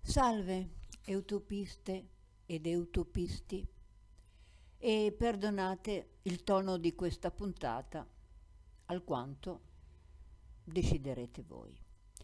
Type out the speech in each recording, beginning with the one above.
Salve, utopiste ed utopisti, e perdonate il tono di questa puntata, alquanto deciderete voi.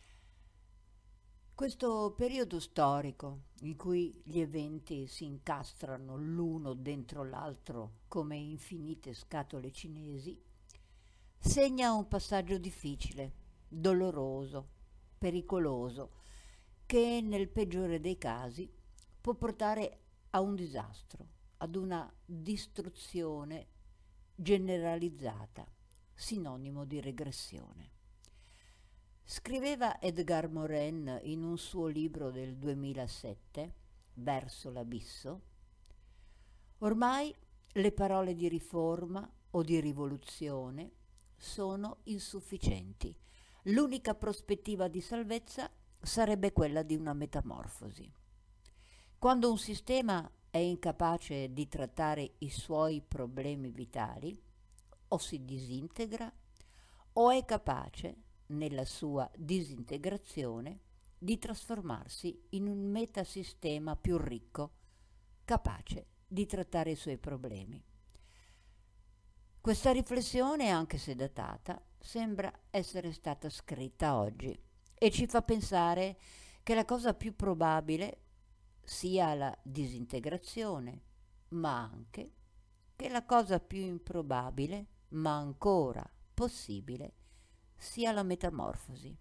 Questo periodo storico in cui gli eventi si incastrano l'uno dentro l'altro come infinite scatole cinesi, segna un passaggio difficile, doloroso, pericoloso, che nel peggiore dei casi può portare a un disastro, ad una distruzione generalizzata, sinonimo di regressione. Scriveva Edgar Morin in un suo libro del 2007, Verso l'abisso: ormai le parole di riforma o di rivoluzione sono insufficienti. L'unica prospettiva di salvezza sarebbe quella di una metamorfosi. Quando un sistema è incapace di trattare i suoi problemi vitali, o si disintegra o è capace, nella sua disintegrazione, di trasformarsi in un metasistema più ricco, capace di trattare i suoi problemi. Questa riflessione, anche se datata, sembra essere stata scritta oggi e ci fa pensare che la cosa più probabile sia la disintegrazione, ma anche che la cosa più improbabile, ma ancora possibile, sia la metamorfosi.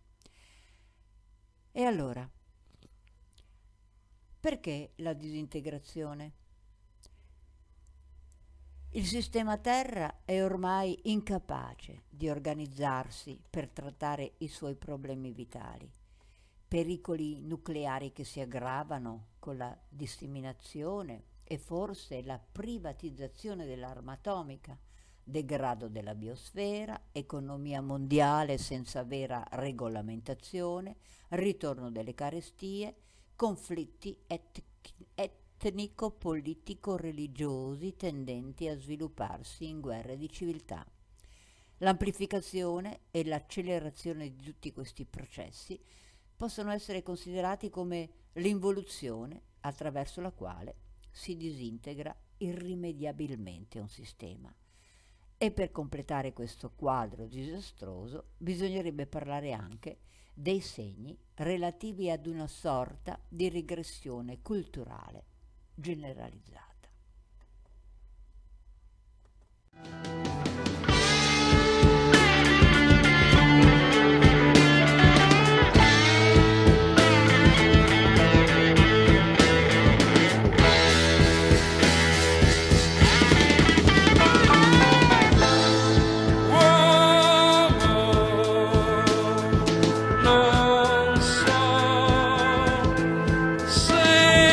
E allora, perché la disintegrazione? Il sistema Terra è ormai incapace di organizzarsi per trattare i suoi problemi vitali. Pericoli nucleari che si aggravano con la disseminazione e forse la privatizzazione dell'arma atomica, degrado della biosfera, economia mondiale senza vera regolamentazione, ritorno delle carestie, conflitti etnico-politico-religiosi tendenti a svilupparsi in guerre di civiltà. L'amplificazione e l'accelerazione di tutti questi processi possono essere considerati come l'involuzione attraverso la quale si disintegra irrimediabilmente un sistema. E per completare questo quadro disastroso bisognerebbe parlare anche dei segni relativi ad una sorta di regressione culturale generalizzata.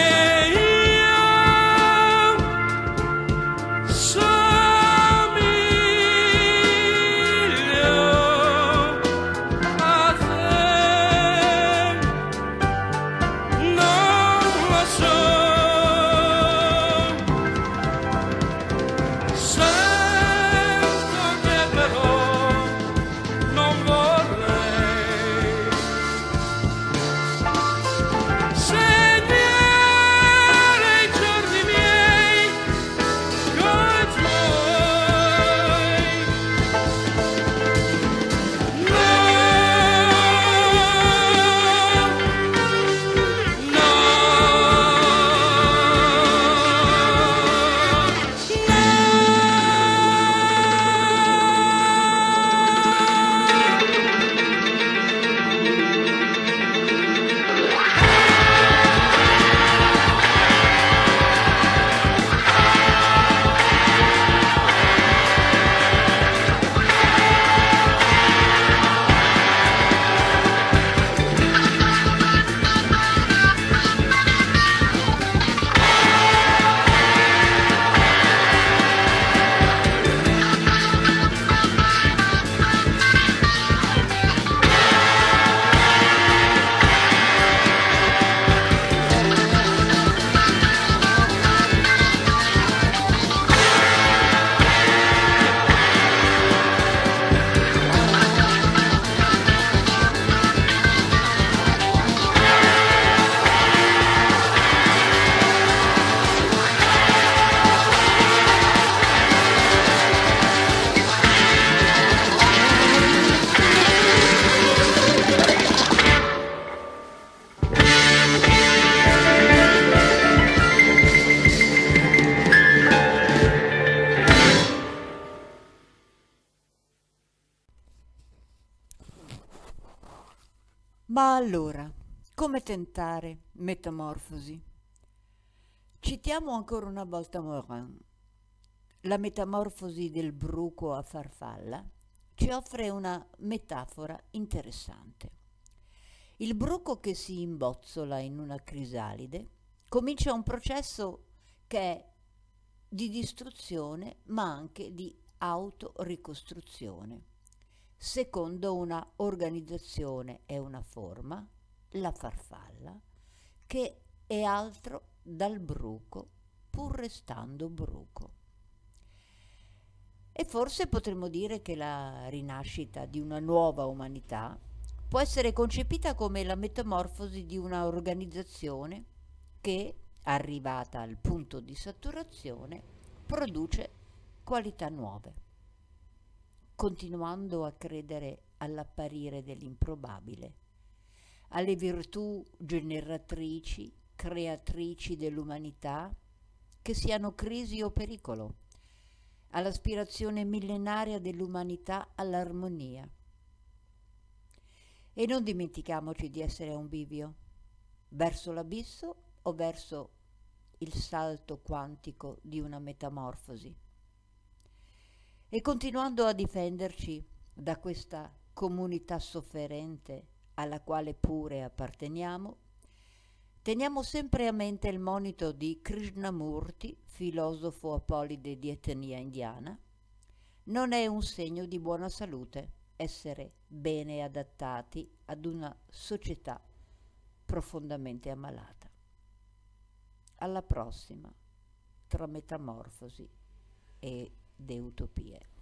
So Ma allora, come tentare metamorfosi? Citiamo ancora una volta Morin. La metamorfosi del bruco a farfalla ci offre una metafora interessante. Il bruco che si imbozzola in una crisalide comincia un processo che è di distruzione ma anche di autoricostruzione, secondo una organizzazione e una forma, la farfalla, che è altro dal bruco, pur restando bruco. E forse potremmo dire che la rinascita di una nuova umanità può essere concepita come la metamorfosi di una organizzazione che, arrivata al punto di saturazione, produce qualità nuove, continuando a credere all'apparire dell'improbabile, alle virtù generatrici, creatrici dell'umanità, che siano crisi o pericolo, all'aspirazione millenaria dell'umanità all'armonia. E non dimentichiamoci di essere a un bivio, verso l'abisso o verso il salto quantico di una metamorfosi. E continuando a difenderci da questa comunità sofferente alla quale pure apparteniamo, teniamo sempre a mente il monito di Krishnamurti, filosofo apolide di etnia indiana: non è un segno di buona salute essere bene adattati ad una società profondamente ammalata. Alla prossima, tra metamorfosi ed utopie.